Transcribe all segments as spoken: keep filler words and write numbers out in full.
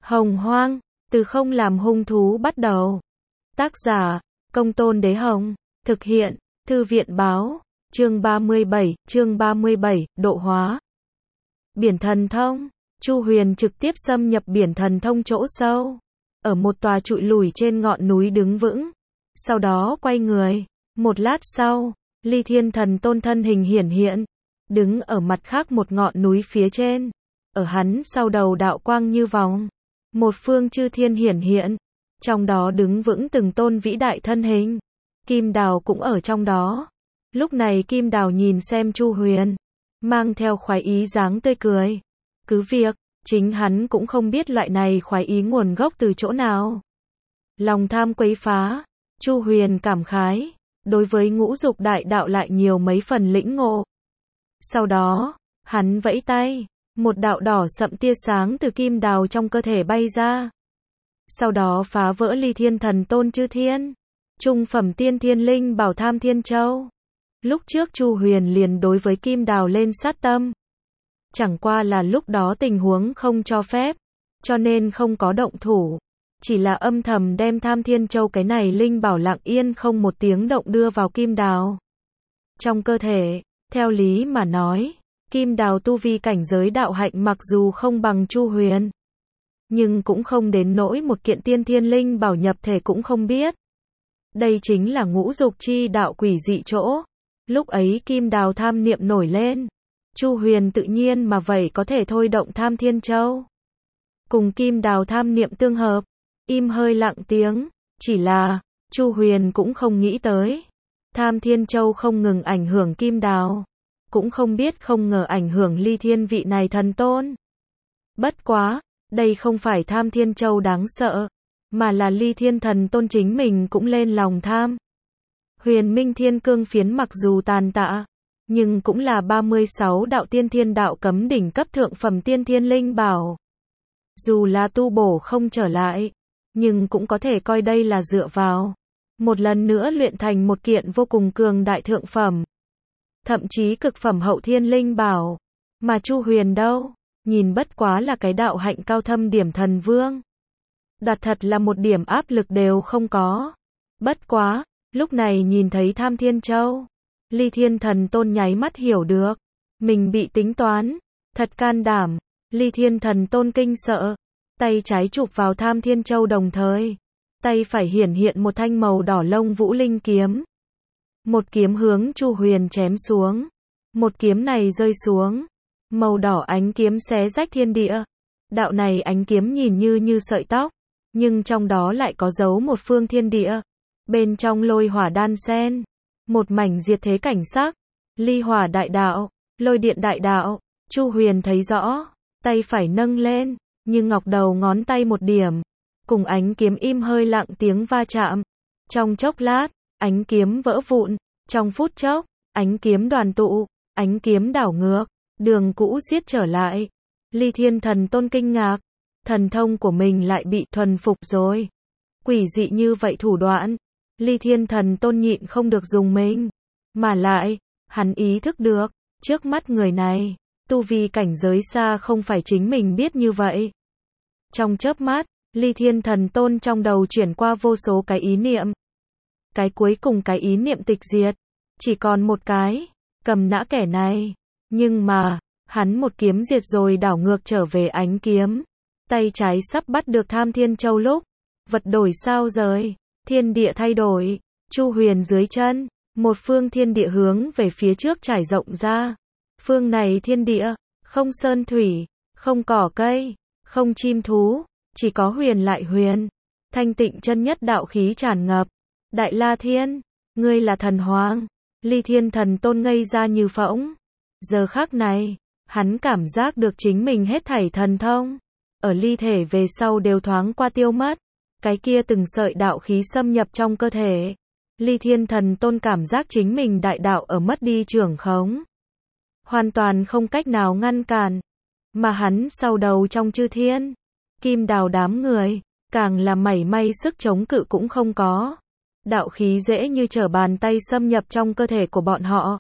Hồng Hoang, từ không làm hung thú bắt đầu. Tác giả, Công Tôn Đế Hồng. Thực hiện, Thư viện báo. Chương ba mươi bảy, chương ba mươi bảy, độ hóa. Biển Thần Thông. Chu Huyền trực tiếp xâm nhập Biển Thần Thông chỗ sâu. Ở một tòa trụi lùi trên ngọn núi đứng vững. Sau đó quay người. Một lát sau, Ly Thiên Thần Tôn thân hình hiển hiện. Đứng ở mặt khác một ngọn núi phía trên. Ở hắn sau đầu đạo quang như vòng. Một phương chư thiên hiển hiện. Trong đó đứng vững từng tôn vĩ đại thân hình. Kim Đào cũng ở trong đó. Lúc này Kim Đào nhìn xem Chu Huyền. Mang theo khoái ý dáng tươi cười. Cứ việc, chính hắn cũng không biết loại này khoái ý nguồn gốc từ chỗ nào. Lòng tham quấy phá. Chu Huyền cảm khái. Đối với ngũ dục đại đạo lại nhiều mấy phần lĩnh ngộ. Sau đó, hắn vẫy tay. Một đạo đỏ sậm tia sáng từ Kim Đào trong cơ thể bay ra. Sau đó phá vỡ Ly Thiên Thần Tôn chư thiên. Trung phẩm tiên thiên linh bảo Tham Thiên Châu. Lúc trước Chu Huyền liền đối với Kim Đào lên sát tâm. Chẳng qua là lúc đó tình huống không cho phép. Cho nên không có động thủ. Chỉ là âm thầm đem Tham Thiên Châu cái này linh bảo lặng yên không một tiếng động đưa vào Kim Đào. Trong cơ thể, theo lý mà nói, Kim Đào tu vi cảnh giới đạo hạnh mặc dù không bằng Chu Huyền. Nhưng cũng không đến nỗi một kiện tiên thiên linh bảo nhập thể cũng không biết. Đây chính là ngũ dục chi đạo quỷ dị chỗ. Lúc ấy Kim Đào tham niệm nổi lên. Chu Huyền tự nhiên mà vậy có thể thôi động Tham Thiên Châu. Cùng Kim Đào tham niệm tương hợp. Im hơi lặng tiếng. Chỉ là, Chu Huyền cũng không nghĩ tới. Tham Thiên Châu không ngừng ảnh hưởng Kim Đào. Cũng không biết không ngờ ảnh hưởng Ly Thiên vị này thần tôn. Bất quá, đây không phải Tham Thiên Châu đáng sợ. Mà là Ly Thiên Thần Tôn chính mình cũng lên lòng tham. Huyền Minh Thiên Cương Phiến mặc dù tàn tạ, nhưng cũng là ba mươi sáu đạo tiên thiên đạo cấm đỉnh cấp thượng phẩm tiên thiên linh bảo. Dù là tu bổ không trở lại, nhưng cũng có thể coi đây là dựa vào. Một lần nữa luyện thành một kiện vô cùng cường đại thượng phẩm. Thậm chí cực phẩm hậu thiên linh bảo. Mà Chu Huyền đâu, nhìn bất quá là cái đạo hạnh cao thâm điểm thần vương. Đặt thật là một điểm áp lực đều không có. Bất quá, lúc này nhìn thấy Tham Thiên Châu. Ly Thiên Thần Tôn nháy mắt hiểu được. Mình bị tính toán. Thật can đảm. Ly Thiên Thần Tôn kinh sợ. Tay trái chụp vào Tham Thiên Châu đồng thời. Tay phải hiển hiện một thanh màu đỏ lông vũ linh kiếm. Một kiếm hướng Chu Huyền chém xuống. Một kiếm này rơi xuống. Màu đỏ ánh kiếm xé rách thiên địa. Đạo này ánh kiếm nhìn như như sợi tóc. Nhưng trong đó lại có dấu một phương thiên địa. Bên trong lôi hỏa đan sen. Một mảnh diệt thế cảnh sắc. Ly hỏa đại đạo. Lôi điện đại đạo. Chu Huyền thấy rõ. Tay phải nâng lên. Nhưng ngọc đầu ngón tay một điểm. Cùng ánh kiếm im hơi lặng tiếng va chạm. Trong chốc lát, ánh kiếm vỡ vụn. Trong phút chốc, ánh kiếm đoàn tụ. Ánh kiếm đảo ngược. Đường cũ xiết trở lại. Ly Thiên Thần Tôn kinh ngạc. Thần thông của mình lại bị thuần phục rồi. Quỷ dị như vậy thủ đoạn. Ly Thiên Thần Tôn nhịn không được dùng mình. Mà lại, hắn ý thức được, trước mắt người này, tu vi cảnh giới xa không phải chính mình biết như vậy. Trong chớp mắt, Ly Thiên Thần Tôn trong đầu chuyển qua vô số cái ý niệm. Cái cuối cùng cái ý niệm tịch diệt. Chỉ còn một cái, cầm nã kẻ này. Nhưng mà, hắn một kiếm diệt rồi đảo ngược trở về ánh kiếm. Tay trái sắp bắt được Tham Thiên Châu lúc. Vật đổi sao rời. Thiên địa thay đổi. Chu Huyền dưới chân. Một phương thiên địa hướng về phía trước trải rộng ra. Phương này thiên địa. Không sơn thủy. Không cỏ cây. Không chim thú. Chỉ có huyền lại huyền. Thanh tịnh chân nhất đạo khí tràn ngập. Đại La Thiên. Ngươi là thần hoàng. Ly Thiên Thần Tôn ngây ra như phỗng. Giờ khắc này. Hắn cảm giác được chính mình hết thảy thần thông. Ở ly thể về sau đều thoáng qua tiêu mất. Cái kia từng sợi đạo khí xâm nhập trong cơ thể. Ly Thiên Thần Tôn cảm giác chính mình đại đạo ở mất đi trưởng khống. Hoàn toàn không cách nào ngăn cản. Mà hắn sau đầu trong chư thiên. Kim Đào đám người. Càng là mảy may sức chống cự cũng không có. Đạo khí dễ như trở bàn tay xâm nhập trong cơ thể của bọn họ.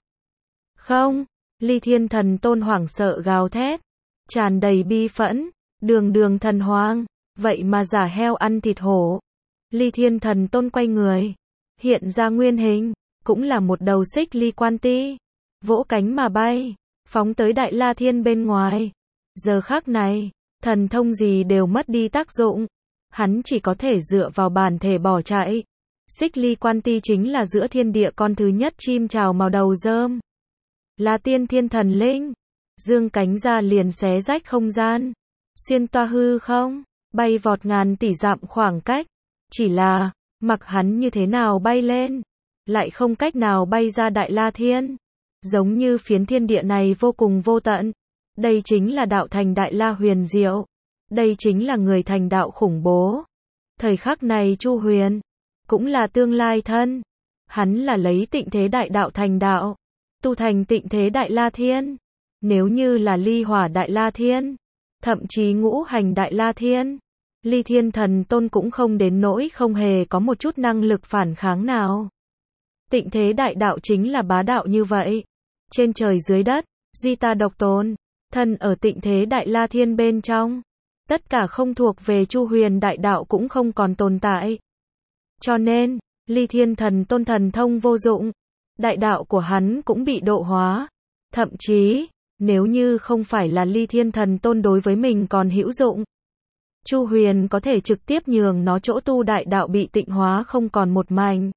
Không. Ly Thiên Thần Tôn hoảng sợ gào thét. Tràn đầy bi phẫn. Đường đường thần hoàng. vậy mà giả heo ăn thịt hổ. Ly Thiên Thần Tôn quay người, hiện ra nguyên hình, cũng là một đầu xích ly quan ti, vỗ cánh mà bay, phóng tới Đại La Thiên bên ngoài. Giờ khắc này, thần thông gì đều mất đi tác dụng, hắn chỉ có thể dựa vào bản thể bỏ chạy. Xích ly quan ti chính là giữa thiên địa con thứ nhất chim chào màu đầu rơm, là tiên thiên thần linh, dương cánh ra liền xé rách không gian, xuyên toa hư không, bay vọt ngàn tỷ dặm khoảng cách. Chỉ là, mặc hắn như thế nào bay lên, lại không cách nào bay ra Đại La Thiên. Giống như phiến thiên địa này vô cùng vô tận. Đây chính là đạo thành Đại La huyền diệu. Đây chính là người thành đạo khủng bố. Thời khắc này Chu Huyền, cũng là tương lai thân. Hắn là lấy tịnh thế đại đạo thành đạo, tu thành tịnh thế Đại La Thiên. Nếu như là ly hỏa Đại La Thiên, thậm chí ngũ hành Đại La Thiên, Ly Thiên Thần Tôn cũng không đến nỗi không hề có một chút năng lực phản kháng nào. Tịnh thế đại đạo chính là bá đạo như vậy. Trên trời dưới đất, duy ta độc tôn, thân ở tịnh thế Đại La Thiên bên trong. Tất cả không thuộc về Chu Huyền đại đạo cũng không còn tồn tại. Cho nên, Ly Thiên Thần Tôn thần thông vô dụng, đại đạo của hắn cũng bị độ hóa. Thậm chí, nếu như không phải là Ly Thiên Thần Tôn đối với mình còn hữu dụng, Chu Huyền có thể trực tiếp nhường nó chỗ tu đại đạo bị tịnh hóa không còn một mảnh.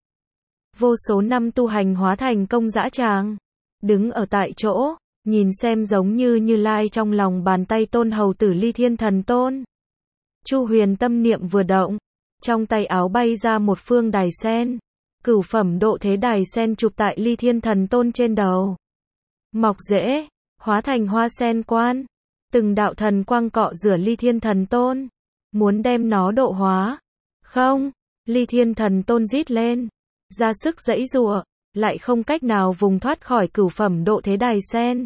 Vô số năm tu hành hóa thành công dã tràng, đứng ở tại chỗ, nhìn xem giống như Như Lai trong lòng bàn tay tôn hầu tử Ly Thiên Thần Tôn. Chu Huyền tâm niệm vừa động, trong tay áo bay ra một phương đài sen, cửu phẩm độ thế đài sen chụp tại Ly Thiên Thần Tôn trên đầu. Mọc rễ, hóa thành hoa sen quan, từng đạo thần quang cọ rửa Ly Thiên Thần Tôn, muốn đem nó độ hóa. Không, Ly Thiên Thần Tôn rít lên, ra sức giãy giụa, lại không cách nào vùng thoát khỏi cửu phẩm độ thế đài sen.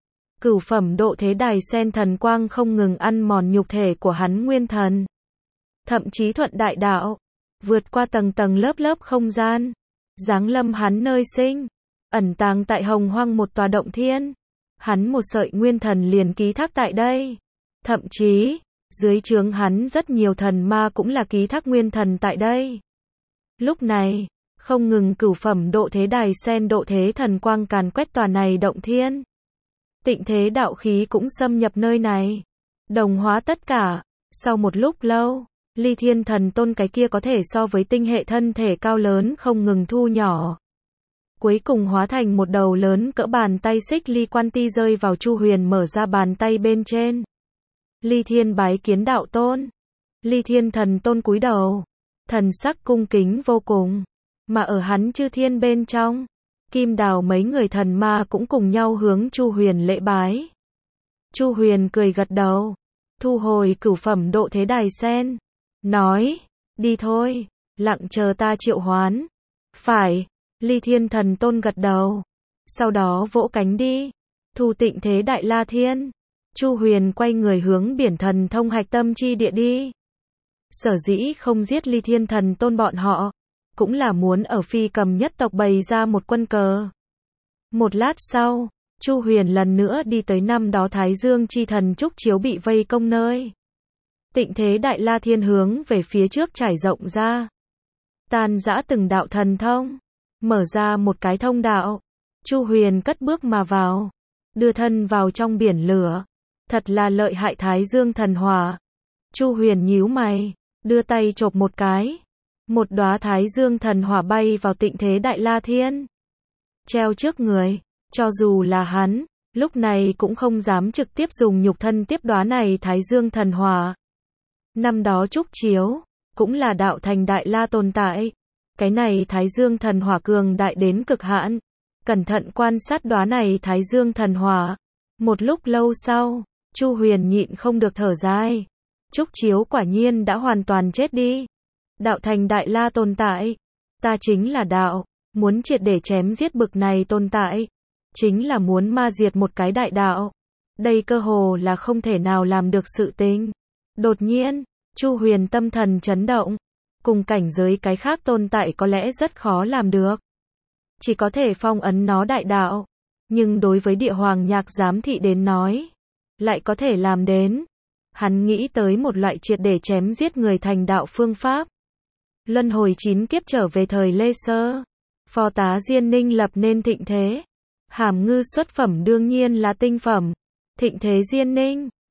Cửu phẩm độ thế đài sen thần quang không ngừng ăn mòn nhục thể của hắn nguyên thần, thậm chí thuận đại đạo, vượt qua tầng tầng lớp lớp không gian, giáng lâm hắn nơi sinh, ẩn tàng tại hồng hoang một tòa động thiên. Hắn một sợi nguyên thần liền ký thác tại đây. Thậm chí, dưới trướng hắn rất nhiều thần ma cũng là ký thác nguyên thần tại đây. Lúc này, không ngừng cửu phẩm độ thế đài sen độ thế thần quang càn quét tòa này động thiên. Tịnh thế đạo khí cũng xâm nhập nơi này, đồng hóa tất cả. Sau một lúc lâu, Ly Thiên Thần Tôn cái kia có thể so với tinh hệ thân thể cao lớn không ngừng thu nhỏ, cuối cùng hóa thành một đầu lớn cỡ bàn tay xích ly quan ti rơi vào Chu Huyền mở ra bàn tay bên trên. Ly Thiên bái kiến đạo tôn. Ly Thiên Thần Tôn cúi đầu, thần sắc cung kính vô cùng, mà ở hắn chư thiên bên trong, Kim Đào mấy người thần ma cũng cùng nhau hướng Chu Huyền lễ bái. Chu Huyền cười gật đầu, thu hồi cửu phẩm độ thế đài sen, nói, đi thôi, lặng chờ ta triệu hoán. Phải. Ly Thiên Thần Tôn gật đầu, sau đó vỗ cánh đi, thu tịnh thế Đại La Thiên. Chu Huyền quay người hướng biển thần thông hạch tâm chi địa đi. Sở dĩ không giết Ly Thiên Thần Tôn bọn họ, cũng là muốn ở Phi Cầm nhất tộc bày ra một quân cờ. Một lát sau, Chu Huyền lần nữa đi tới năm đó Thái Dương chi thần trúc chiếu bị vây công nơi. Tịnh thế Đại La Thiên hướng về phía trước trải rộng ra, tan rã từng đạo thần thông, mở ra một cái thông đạo. Chu Huyền cất bước mà vào, đưa thân vào trong biển lửa. Thật là lợi hại Thái Dương thần hỏa. Chu Huyền nhíu mày, đưa tay chộp một cái, một đóa Thái Dương thần hỏa bay vào tịnh thế Đại La Thiên, treo trước người. Cho dù là hắn, lúc này cũng không dám trực tiếp dùng nhục thân tiếp đóa này Thái Dương thần hỏa. Năm đó trúc chiếu, cũng là đạo thành Đại La tồn tại. Cái này Thái Dương thần hỏa cường đại đến cực hạn. Cẩn thận quan sát đóa này Thái Dương thần hỏa. Một lúc lâu sau, Chu Huyền nhịn không được thở dài. Trúc chiếu quả nhiên đã hoàn toàn chết đi. Đạo thành Đại La tồn tại, ta chính là đạo, muốn triệt để chém giết bực này tồn tại, chính là muốn ma diệt một cái đại đạo. Đây cơ hồ là không thể nào làm được sự tình. Đột nhiên, Chu Huyền tâm thần chấn động. Cùng cảnh giới cái khác tồn tại có lẽ rất khó làm được, chỉ có thể phong ấn nó đại đạo. Nhưng đối với địa hoàng nhạc giám thị đến nói, lại có thể làm đến. Hắn nghĩ tới một loại triệt để chém giết người thành đạo phương pháp. Luân hồi chín kiếp trở về thời Lê Sơ. Phó tá Diên Ninh lập nên thịnh thế. Hàm Ngư xuất phẩm đương nhiên là tinh phẩm. Thịnh thế Diên Ninh.